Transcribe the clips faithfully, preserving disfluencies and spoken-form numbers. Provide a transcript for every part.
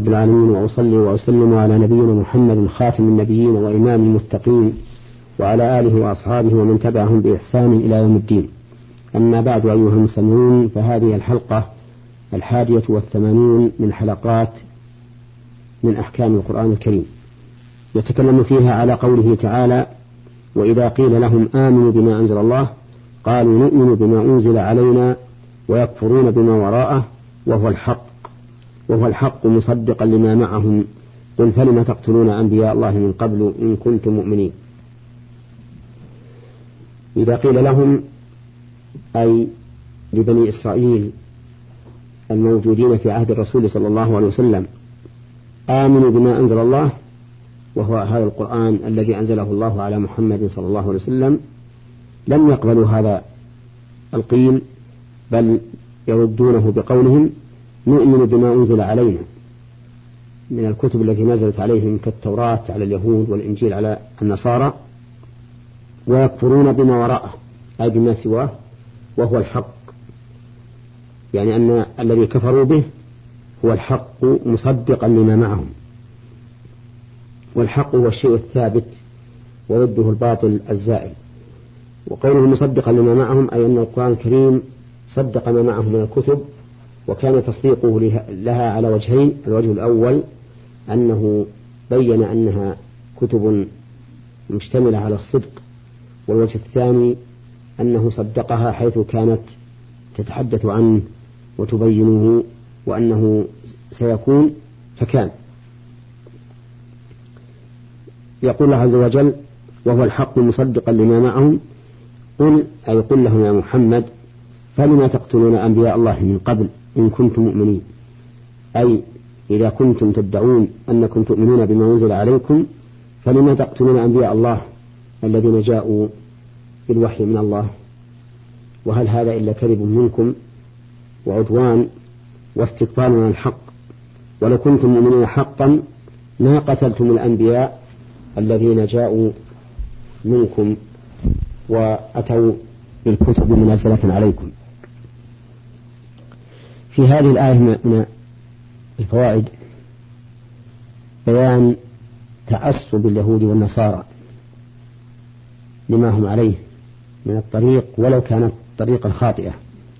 رب العالمين، وأصلي وأسلم على نبينا محمد خاتم النبيين وإمام المتقين وعلى آله وأصحابه ومن تبعهم بإحسان إلى يوم الدين. أما بعد، أيها المستمعون، فهذه الحلقة الحادية والثمانين من حلقات من أحكام القرآن الكريم، يتكلم فيها على قوله تعالى: وإذا قيل لهم آمنوا بما أنزل الله قالوا نؤمن بما أنزل علينا ويكفرون بما وراءه وهو الحق وهو الحق مصدقا لما معهم قل فلم تقتلون أنبياء الله من قبل إن كنتم مؤمنين. إذا قيل لهم أي لبني إسرائيل الموجودين في عهد الرسول صلى الله عليه وسلم آمنوا بما أنزل الله، وهو هذا القرآن الذي أنزله الله على محمد صلى الله عليه وسلم، لم يقبلوا هذا القيل، بل يردونه بقولهم نؤمن بما أنزل علينا من الكتب التي نزلت عليهم كالتوراة على اليهود والإنجيل على النصارى، ويكفرون بما وراءه أي بما سواه وهو الحق، يعني أن الذي كفروا به هو الحق مصدقا لما معهم، والحق هو الشيء الثابت وضده الباطل الزائل. وقوله مصدقا لما معهم أي أن القرآن الكريم صدق ما معهم من الكتب، وكان تصديقه لها على وجهين: الوجه الأول أنه بين أنها كتب مشتملة على الصدق، والوجه الثاني أنه صدقها حيث كانت تتحدث عنه وتبينه وأنه سيكون فكان. يقول الله عز وجل: وهو الحق مصدقا لما معهم قل أي قل لهم يا محمد فلما تقتلون أنبياء الله من قبل إن كنتم مؤمنين، أي إذا كنتم تدعون أنكم تؤمنون بما أنزل عليكم فلما تقتلون أنبياء الله الذين جاءوا بالوحي من الله، وهل هذا إلا كذب منكم وعدوان واستكبار عن الحق؟ ولو كنتم مؤمنين حقا ما قتلتم الأنبياء الذين جاءوا منكم وأتوا بالكتب المنزلة عليكم. في هذه الآية من الفوائد بيان تعصب اليهود والنصارى لما هم عليه من الطريق ولو كانت طريقا خاطئة،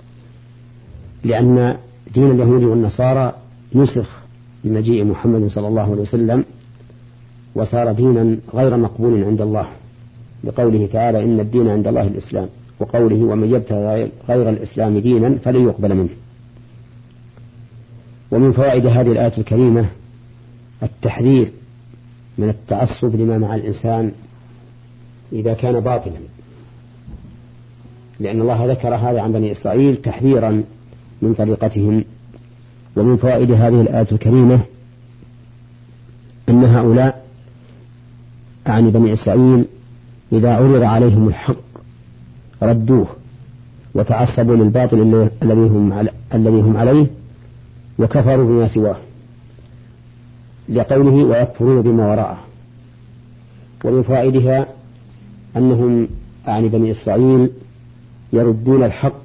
لأن دين اليهود والنصارى نسخ بمجيء محمد صلى الله عليه وسلم وصار دينا غير مقبول عند الله، لقوله تعالى: إن الدين عند الله الإسلام، وقوله: ومن يبتغي غير الإسلام دينا فلن يقبل منه. ومن فوائد هذه الآية الكريمة التحذير من التعصب لما مع الإنسان إذا كان باطلا، لأن الله ذكر هذا عن بني إسرائيل تحذيرا من طريقتهم. ومن فوائد هذه الآية الكريمة أن هؤلاء عن بني إسرائيل إذا عرض عليهم الحق ردوه وتعصبوا للباطل الذي هم عليه وكفروا بما سواه، لقوله ويكفرون بما وراءه. ومن فوائدها أنهم عن بني إسرائيل يردون الحق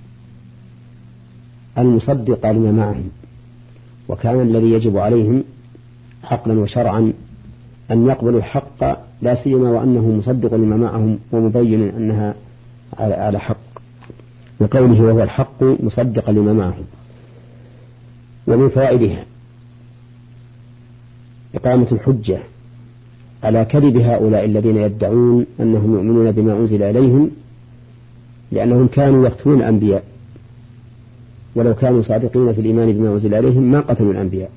المصدق لما معهم، وكان الذي يجب عليهم عقلا وشرعا أن يقبلوا الحق، لا سيما وأنه مصدق لما معهم ومبين أنها على حق، وقوله وهو الحق مصدقا لما معهم. ومن فوائدها إقامة الحجة على كذب هؤلاء الذين يدعون أنهم يؤمنون بما أنزل إليهم، لأنهم كانوا يقتلون الأنبياء، ولو كانوا صادقين في الإيمان بما أنزل إليهم ما قتلوا الأنبياء.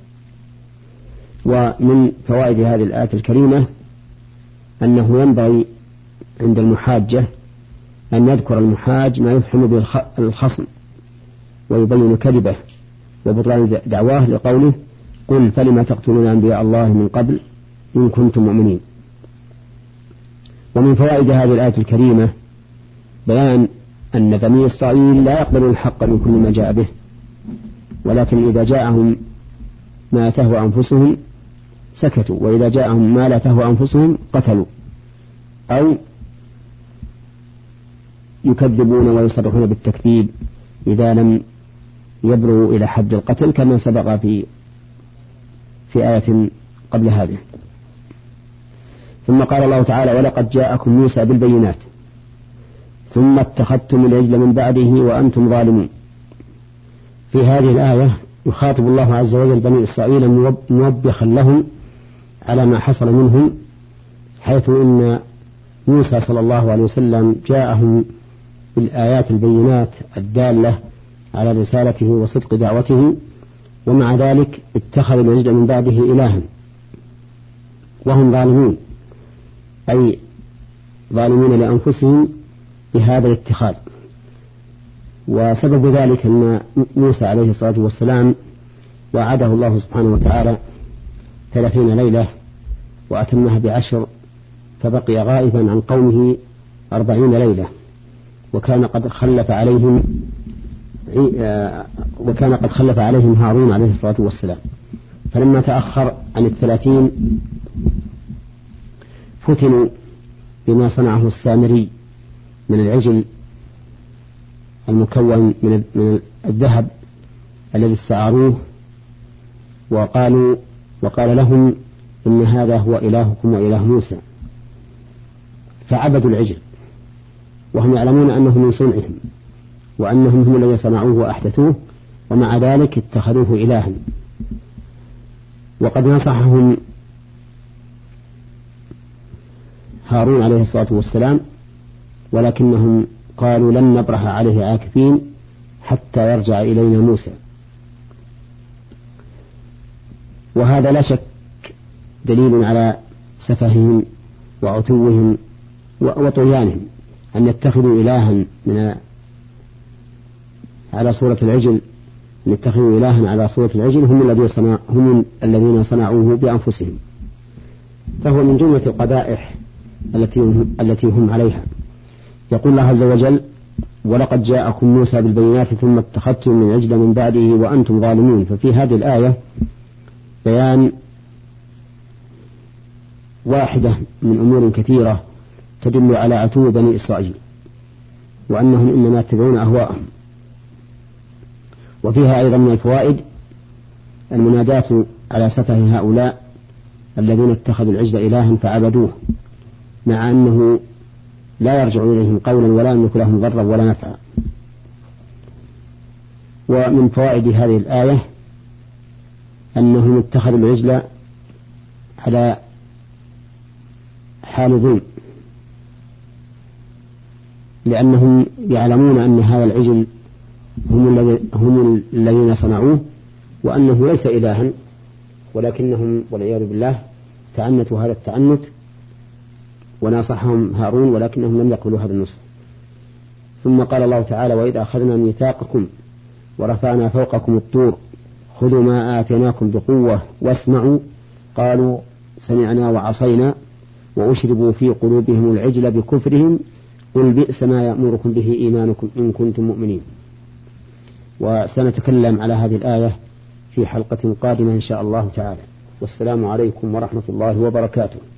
ومن فوائد هذه الآية الكريمة أنه ينبغي عند المحاجة أن يذكر المحاج ما يفهم به الخصم ويبين كذبه وبطلان دعواه، لقوله قل فلما تقتلون أنبياء الله من قبل إن كنتم مؤمنين. ومن فوائد هذه الآية الكريمة بيان أن بني إسرائيل لا يقبلون الحق من كل ما جاء به، ولكن إذا جاءهم ما تهوى أنفسهم سكتوا، وإذا جاءهم ما لا تهوى أنفسهم قتلوا أو يكذبون ويصرحون بالتكذيب إذا لم يبلغوا إلى حد القتل، كما سبق في في آية قبل هذه. ثم قال الله تعالى: ولقد جاءكم موسى بالبينات ثم اتخذتم العجل من بعده وأنتم ظالمون. في هذه الآية يخاطب الله عز وجل بني إسرائيل موبخا لهم على ما حصل منهم، حيث إن موسى صلى الله عليه وسلم جاءهم بالآيات البينات الدالة على رسالته وصدق دعوته، ومع ذلك اتخذوا العجل من بعده إلها وهم ظالمون، أي ظالمون لأنفسهم بهذا الاتخاذ. وسبب ذلك أن موسى عليه الصلاة والسلام وعده الله سبحانه وتعالى ثلاثين ليلة وأتمها بعشر، فبقي غائبا عن قومه أربعين ليلة، وكان قد خلف عليهم وكان قد خلف عليهم هارون عليه الصلاة والسلام. فلما تأخر عن الثلاثين فتنوا بما صنعه السامري من العجل المكون من الذهب الذي استعاروه، وقالوا وقال لهم إن هذا هو إلهكم وإله موسى، فعبدوا العجل وهم يعلمون أنه من صنعهم وأنهم هم الذين صنعوه وأحدثوه، ومع ذلك اتخذوه إلها. وقد نصحهم هارون عليه الصلاة والسلام، ولكنهم قالوا لن نبرح عليه عاكفين حتى يرجع إلينا موسى. وهذا لا شك دليل على سفههم وعتوهم وطغيانهم، أن يتخذوا إلها من على صورة العجل أن يتخذوا إلها على صورة العجل هم الذين صنع هم الذين صنعوه بأنفسهم. فهو من جملة القبائح التي التي هم عليها. يقول الله عز وجل: ولقد جاءكم موسى بالبينات ثم اتخذتم من عجل من بعده وأنتم ظالمون. ففي هذه الآية بيان واحدة من أمور كثيرة تدل على عتو بني إسرائيل وأنهم إنما يتبعون أهواءهم. وفيها أيضا من الفوائد المناداة على سفه هؤلاء الذين اتخذوا العجل إلها فعبدوه، مع أنه لا يرجع إليهم قولا ولا يملك لهم ضرا ولا نفعا. ومن فوائد هذه الآية أنهم اتخذوا العجل على حال ظلم، لأنهم يعلمون أن هذا العجل هم, هم الذين صنعوه وأنه ليس إلها، ولكنهم والعياذ بالله تعنتوا هذا التعنت، وناصحهم هارون ولكنهم لم يقبلوا هذا النصح. ثم قال الله تعالى: وإذ أخذنا ميثاقكم ورفعنا فوقكم الطور خذوا ما آتيناكم بقوة واسمعوا قالوا سمعنا وعصينا وأشربوا في قلوبهم العجل بكفرهم قل بئس ما يأمركم به إيمانكم إن كنتم مؤمنين. وسنتكلم على هذه الآية في حلقة قادمة إن شاء الله تعالى. والسلام عليكم ورحمة الله وبركاته.